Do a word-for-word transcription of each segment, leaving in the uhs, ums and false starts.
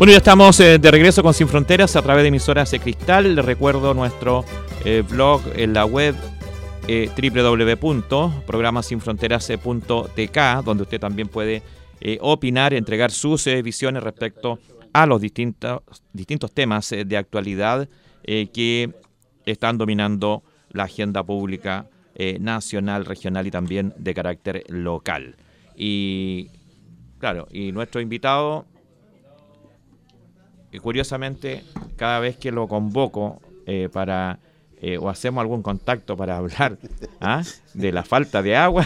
Bueno, ya estamos eh, de regreso con Sin Fronteras a través de emisoras de Cristal. Les recuerdo nuestro eh, blog en la web eh, doble u doble u doble u punto programa sin fronteras punto t k, donde usted también puede eh, opinar, entregar sus eh, visiones respecto a los distintos, distintos temas eh, de actualidad eh, que están dominando la agenda pública eh, nacional, regional y también de carácter local. Y claro, y nuestro invitado, eh, curiosamente, cada vez que lo convoco eh, para eh, o hacemos algún contacto para hablar ¿ah? de la falta de agua,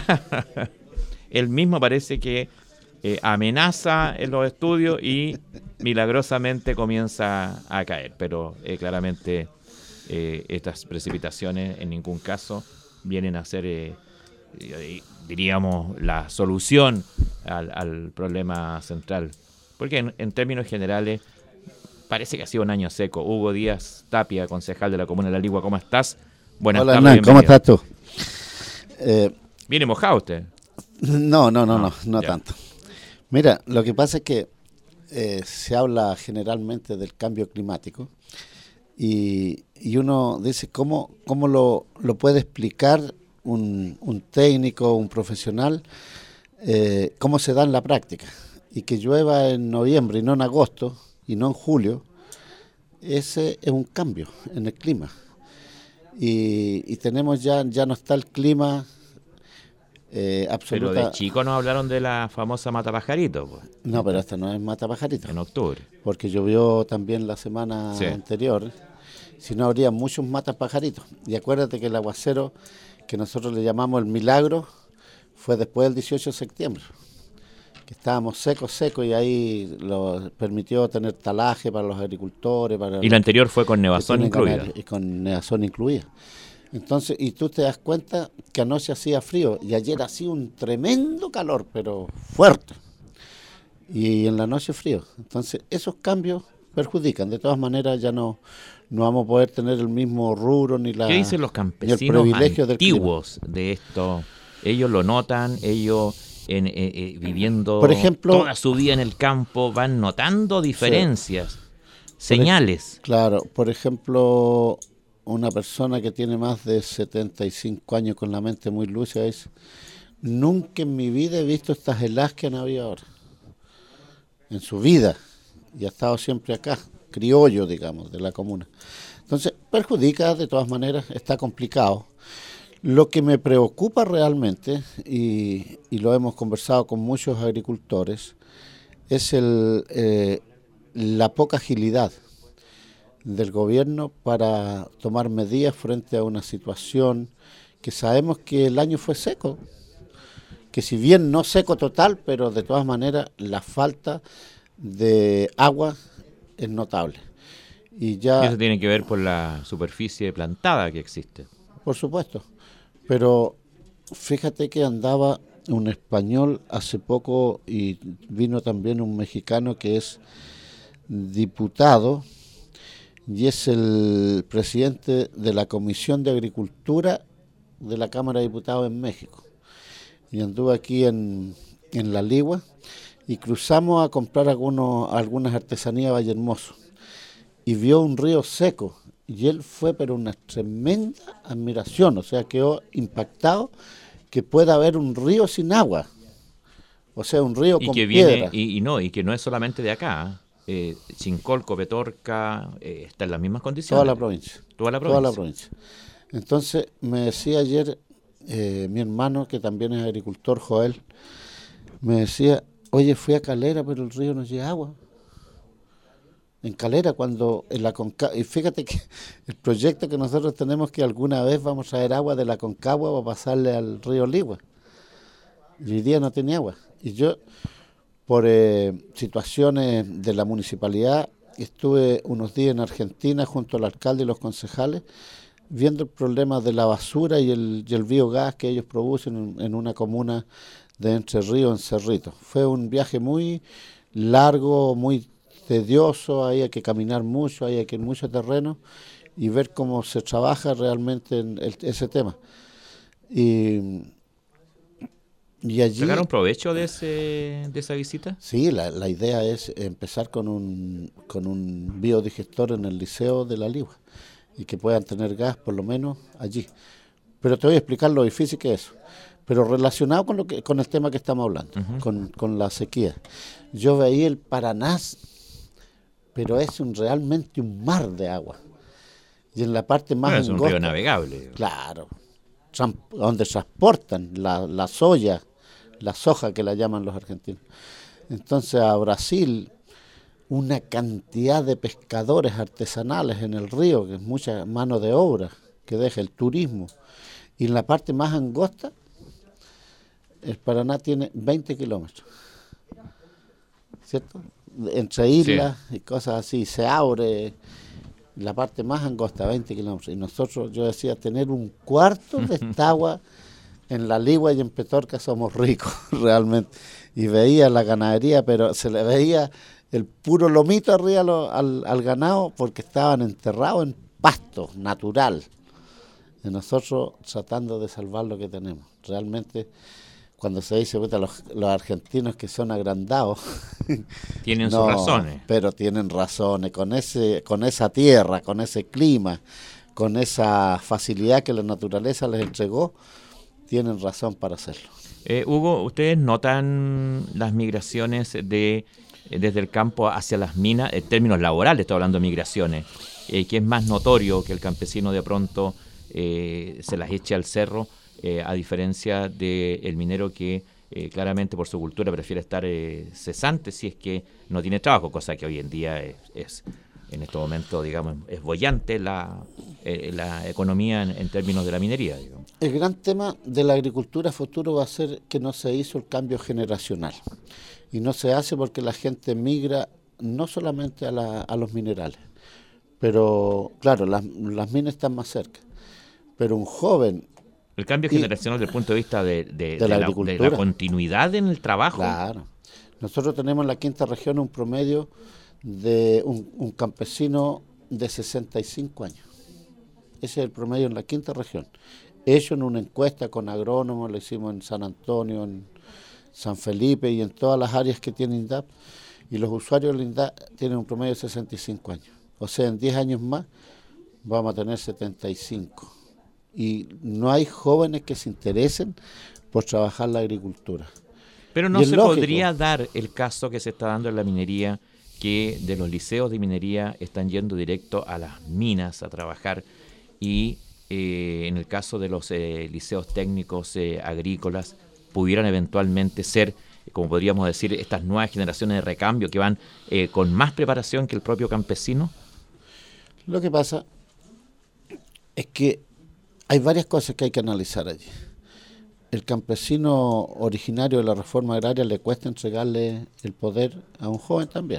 él mismo parece que eh, amenaza en los estudios y milagrosamente comienza a caer. Pero eh, claramente eh, estas precipitaciones en ningún caso vienen a ser, eh, eh, diríamos, la solución al, al problema central. Porque en, en términos generales parece que ha sido un año seco. Hugo Díaz Tapia, concejal de la Comuna de La Ligua, ¿cómo estás? Buenas Hola, tardes. Hernán, ¿cómo estás tú? Eh, ¿Viene mojado usted? No, no, no, no, no, no tanto. Mira, lo que pasa es que eh, se habla generalmente del cambio climático y, y uno dice, ¿cómo, cómo lo, lo puede explicar un, un técnico, un profesional, eh, cómo se da en la práctica? Y que llueva en noviembre y no en agosto, y no en julio, ese es un cambio en el clima. Y, y tenemos ya, ya no está el clima eh, absoluta. Pero de chico nos hablaron de la famosa mata pajarito, pues. No, pero esta no es mata pajarito. En octubre. Porque llovió también la semana sí. anterior, si no habría muchos matas pajaritos. Y acuérdate que el aguacero, que nosotros le llamamos el milagro, fue después del dieciocho de septiembre. Que estábamos secos, secos, y ahí lo permitió tener talaje para los agricultores. Para y la anterior fue con nevazón incluida. Y con nevazón incluida. Entonces, y tú te das cuenta que anoche hacía frío, y ayer hacía un tremendo calor, pero fuerte. Y en la noche frío. Entonces, esos cambios perjudican. De todas maneras, ya no, no vamos a poder tener el mismo rubro, ni la... ¿Qué dicen los campesinos antiguos de esto? Ellos lo notan, ellos... En, eh, eh, viviendo por ejemplo, toda su vida en el campo, van notando diferencias, sí. señales. Por, claro, por ejemplo, una persona que tiene más de setenta y cinco años con la mente muy lúcida dice, nunca en mi vida he visto estas heladas que han habido ahora, en su vida, y ha estado siempre acá, criollo, digamos, de la comuna. Entonces, perjudica de todas maneras, está complicado. Lo que me preocupa realmente, y, y lo hemos conversado con muchos agricultores, es el, eh, la poca agilidad del gobierno para tomar medidas frente a una situación que sabemos que el año fue seco, que si bien no seco total, pero de todas maneras la falta de agua es notable. Y ya, eso tiene que ver por la superficie plantada que existe. Por supuesto. Pero fíjate que andaba un español hace poco y vino también un mexicano que es diputado y es el presidente de la Comisión de Agricultura de la Cámara de Diputados en México. Y anduvo aquí en, en La Ligua y cruzamos a comprar algunos, algunas artesanías de Vallehermoso y vio un río seco. Y él fue, pero una tremenda admiración, o sea, quedó impactado que pueda haber un río sin agua, o sea, un río y con que piedra. Viene, y, y no, y que no es solamente de acá, eh, Chincolco, Petorca, eh, está en las mismas condiciones. Toda la provincia. Toda la provincia. Toda la provincia. Entonces, me decía ayer eh, mi hermano, que también es agricultor, Joel, me decía, oye, fui a Calera, pero el río no llega agua. En Calera, cuando en la Concagua, y fíjate que el proyecto que nosotros tenemos que alguna vez vamos a traer agua de la Concagua para pasarle al río Ligua. Y hoy día no tiene agua. Y yo, por eh, situaciones de la municipalidad, estuve unos días en Argentina junto al alcalde y los concejales, viendo el problema de la basura y el, y el biogás que ellos producen en, en una comuna de Entre Ríos, en Cerrito. Fue un viaje muy largo, muy tedioso, ahí hay que caminar mucho, ahí hay que ir mucho terreno y ver cómo se trabaja realmente en el, ese tema. Y Y allí, ¿sacaron provecho de ese de esa visita? Sí, la, la idea es empezar con un, con un biodigestor en el Liceo de La Ligua y que puedan tener gas por lo menos allí. Pero te voy a explicar lo difícil que es eso. Pero relacionado con lo que con el tema que estamos hablando, uh-huh. con, con la sequía. Yo veía el Paraná, pero es un, realmente un mar de agua. Y en la parte más bueno, es angosta, un río navegable. Claro, donde transportan la, la soya, la soja que la llaman los argentinos. Entonces a Brasil, una cantidad de pescadores artesanales en el río, que es mucha mano de obra que deja el turismo. Y en la parte más angosta, el Paraná tiene veinte kilómetros, ¿cierto? Entre islas sí. y cosas así, se abre la parte más angosta, veinte kilómetros. Y nosotros, yo decía, tener un cuarto de esta agua en La Ligua y en Petorca somos ricos, realmente. Y veía la ganadería, pero se le veía el puro lomito arriba lo, al, al ganado porque estaban enterrados en pasto natural. Y nosotros tratando de salvar lo que tenemos. Realmente, cuando se dice puta, los, los argentinos que son agrandados tienen no, sus razones, pero tienen razones con ese con esa tierra, con ese clima, con esa facilidad que la naturaleza les entregó, tienen razón para hacerlo. eh, Hugo, ¿ustedes notan las migraciones de eh, desde el campo hacia las minas en términos laborales? Estoy hablando de migraciones, eh, que es más notorio que el campesino de pronto eh, se las eche al cerro, Eh, a diferencia del minero que eh, claramente por su cultura prefiere estar eh, cesante si es que no tiene trabajo, cosa que hoy en día es, es en este momento, digamos, es boyante la, eh, la economía en, en términos de la minería, digamos. El gran tema de la agricultura futuro va a ser que no se hizo el cambio generacional y no se hace porque la gente migra no solamente a, la, a los minerales, pero claro, las, las minas están más cerca, pero un joven... El cambio generacional desde el punto de vista de, de, de, de, la, la, de la continuidad en el trabajo. Claro. Nosotros tenemos en la quinta región un promedio de un, un campesino de sesenta y cinco años. Ese es el promedio en la quinta región. Hecho en una encuesta con agrónomos, lo hicimos en San Antonio, en San Felipe y en todas las áreas que tiene INDAP. Y los usuarios del INDAP tienen un promedio de sesenta y cinco años. O sea, en diez años más vamos a tener setenta y cinco. Y no hay jóvenes que se interesen por trabajar la agricultura. Pero no se lógico. podría dar el caso que se está dando en la minería, que de los liceos de minería están yendo directo a las minas a trabajar y eh, en el caso de los eh, liceos técnicos eh, agrícolas pudieran eventualmente ser, como podríamos decir, estas nuevas generaciones de recambio que van eh, con más preparación que el propio campesino. Lo que pasa es que hay varias cosas que hay que analizar allí. El campesino originario de la reforma agraria le cuesta entregarle el poder a un joven también.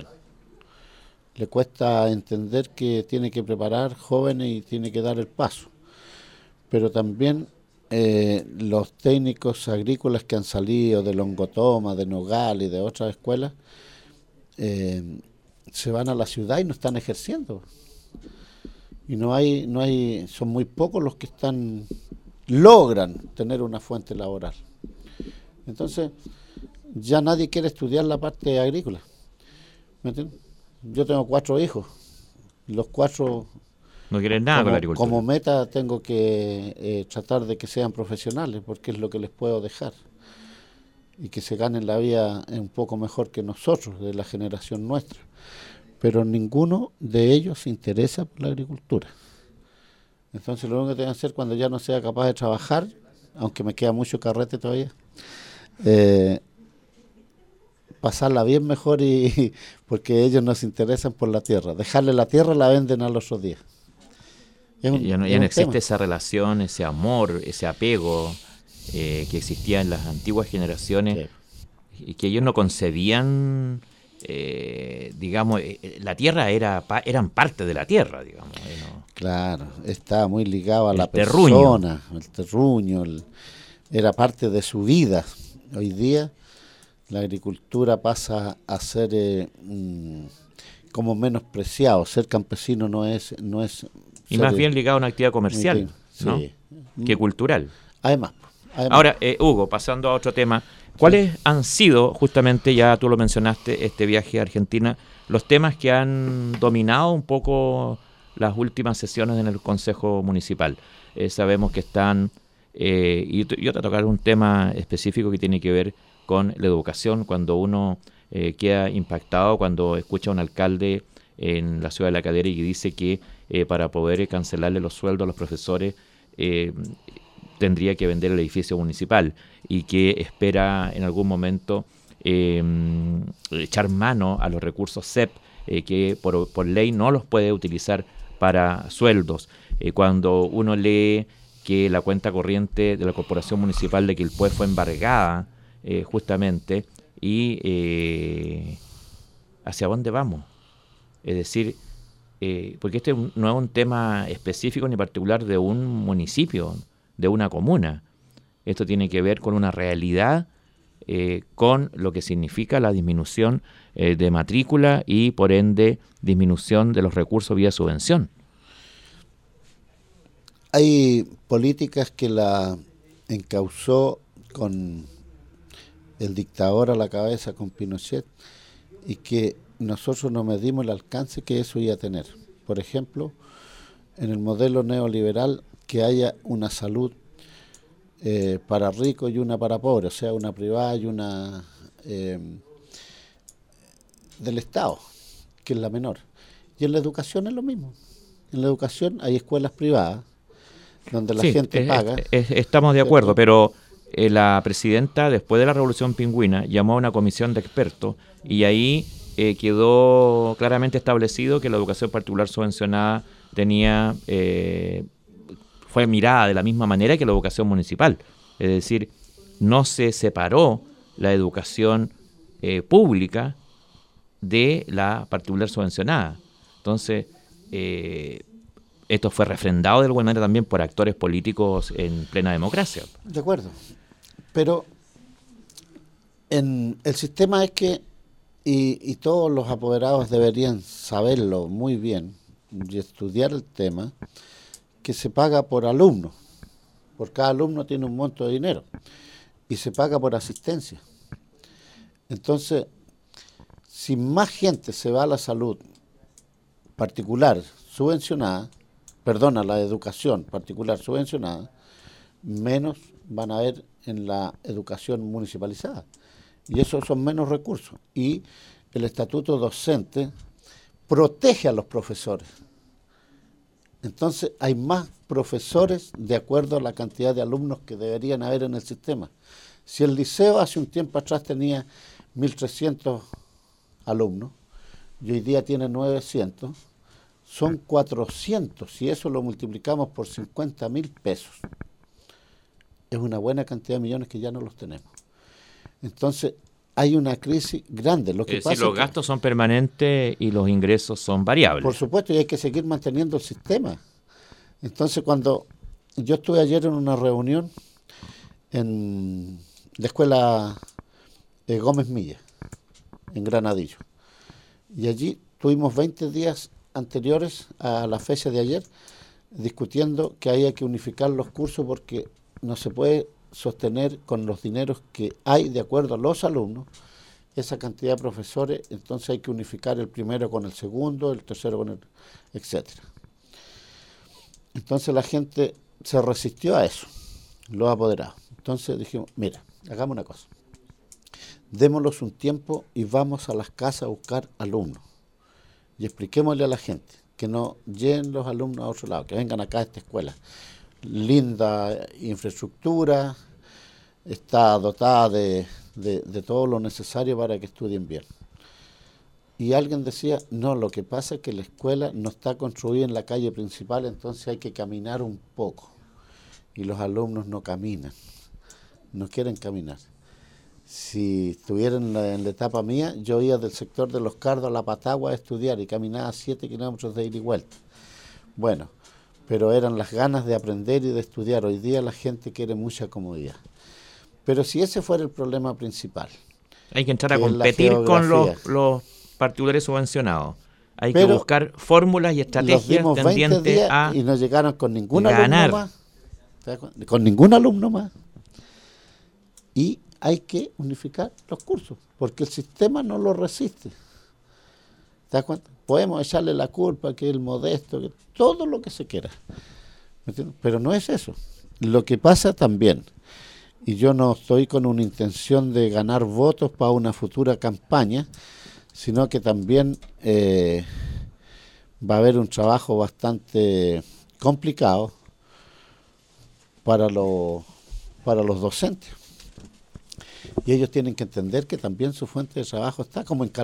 Le cuesta entender que tiene que preparar jóvenes y tiene que dar el paso. Pero también eh, los técnicos agrícolas que han salido de Longotoma, de Nogal y de otras escuelas, eh, se van a la ciudad y no están ejerciendo. Y no hay, no hay, son muy pocos los que están, logran tener una fuente laboral. Entonces, ya nadie quiere estudiar la parte agrícola. ¿Me entiendes? Yo tengo cuatro hijos, los cuatro no quieren nada como, con la agricultura. Como meta tengo que eh, tratar de que sean profesionales, porque es lo que les puedo dejar. Y que se ganen la vida un poco mejor que nosotros, de la generación nuestra. Pero ninguno de ellos se interesa por la agricultura. Entonces lo único que tengo que hacer cuando ya no sea capaz de trabajar, aunque me queda mucho carrete todavía, eh, pasarla bien mejor y porque ellos no se interesan por la tierra. Dejarle la tierra la venden a los otros días. Un, ya no, ya no existe tema. Esa relación, ese amor, ese apego eh, que existía en las antiguas generaciones, sí. Y que ellos no concebían... Eh, digamos, eh, la tierra era pa, eran parte de la tierra, digamos. ¿eh? ¿No? Claro, estaba muy ligado a el la terruño. persona, el terruño, el, era parte de su vida. Hoy día la agricultura pasa a ser eh, mm, como menospreciado. Ser campesino no es... no es y más bien ligado a una actividad comercial, ¿no? Sí. Que cultural. Además, Además, Ahora, eh, Hugo, pasando a otro tema, ¿cuáles sí. han sido, justamente, ya tú lo mencionaste, este viaje a Argentina, los temas que han dominado un poco las últimas sesiones en el Consejo Municipal? Eh, sabemos que están, eh, y yo te voy a tocar un tema específico que tiene que ver con la educación, cuando uno eh, queda impactado, cuando escucha a un alcalde en la ciudad de La Calera y dice que eh, para poder cancelarle los sueldos a los profesores eh, tendría que vender el edificio municipal y que espera en algún momento eh, echar mano a los recursos C E P eh, que por, por ley no los puede utilizar para sueldos. Eh, cuando uno lee que la cuenta corriente de la Corporación Municipal de Quilpué fue embargada eh, justamente, y eh, ¿hacia dónde vamos? Es decir, eh, porque este no es un tema específico ni particular de un municipio, de una comuna. Esto tiene que ver con una realidad, eh, con lo que significa la disminución eh, de matrícula y, por ende, disminución de los recursos vía subvención. Hay políticas que la encauzó con el dictador a la cabeza, con Pinochet, y que nosotros no medimos el alcance que eso iba a tener. Por ejemplo, en el modelo neoliberal, que haya una salud eh, para ricos y una para pobres, o sea, una privada y una eh, del Estado, que es la menor. Y en la educación es lo mismo. En la educación hay escuelas privadas, donde la sí, gente es, paga. Es, es, estamos de acuerdo, pero eh, la presidenta, después de la Revolución Pingüina, llamó a una comisión de expertos y ahí eh, quedó claramente establecido que la educación particular subvencionada tenía eh, fue mirada de la misma manera que la educación municipal. Es decir, no se separó la educación eh, pública de la particular subvencionada. Entonces, eh, esto fue refrendado de alguna manera también por actores políticos en plena democracia. De acuerdo. Pero en el sistema es que, y, y todos los apoderados deberían saberlo muy bien y estudiar el tema, que se paga por alumno. Por cada alumno tiene un monto de dinero y se paga por asistencia. Entonces, si más gente se va a la salud particular subvencionada, perdona, la educación particular subvencionada, menos van a haber en la educación municipalizada. Y esos son menos recursos. Y el estatuto docente protege a los profesores. Entonces hay más profesores de acuerdo a la cantidad de alumnos que deberían haber en el sistema. Si el liceo hace un tiempo atrás tenía mil trescientos alumnos y hoy día tiene novecientos, son cuatrocientos, y eso lo multiplicamos por cincuenta mil pesos. Es una buena cantidad de millones que ya no los tenemos. Entonces, hay una crisis grande. Lo que es pasa decir, los es que, gastos son permanentes y los ingresos son variables. por supuesto, y hay que seguir manteniendo el sistema. Entonces, cuando yo estuve ayer en una reunión en la escuela de Gómez Milla, en Granadillo, y allí tuvimos veinte días anteriores a la fecha de ayer discutiendo que había que unificar los cursos porque no se puede sostener con los dineros que hay de acuerdo a los alumnos esa cantidad de profesores, entonces hay que unificar el primero con el segundo, el tercero con el, etcétera. Entonces la gente se resistió a eso, los apoderados. Entonces dijimos, mira, hagamos una cosa, démoslos un tiempo y vamos a las casas a buscar alumnos y expliquémosle a la gente que no lleven los alumnos a otro lado, que vengan acá a esta escuela. Linda infraestructura, está dotada de, de, de todo lo necesario para que estudien bien. Y alguien decía, no, lo que pasa es que la escuela no está construida en la calle principal, entonces hay que caminar un poco. Y los alumnos no caminan, no quieren caminar. Si estuvieran en la, en la etapa mía, yo iba del sector de Los Cardos a La Patagua a estudiar y caminaba siete kilómetros de ida y vuelta. Bueno, pero eran las ganas de aprender y de estudiar. Hoy día la gente quiere mucha comodidad. Pero si ese fuera el problema principal. Hay que entrar a competir con los, los particulares subvencionados. Hay pero que buscar fórmulas y estrategias tendientes a y no llegaron con ningún ganar. alumno más. Con ningún alumno más. Y hay que unificar los cursos, porque el sistema no lo resiste. ¿Te das cuenta? Podemos echarle la culpa que el modesto, que todo lo que se quiera. ¿Me entiendes? Pero no es eso. Lo que pasa también, y yo no estoy con una intención de ganar votos para una futura campaña, sino que también eh, va a haber un trabajo bastante complicado para, lo, para los docentes. Y ellos tienen que entender que también su fuente de trabajo está como en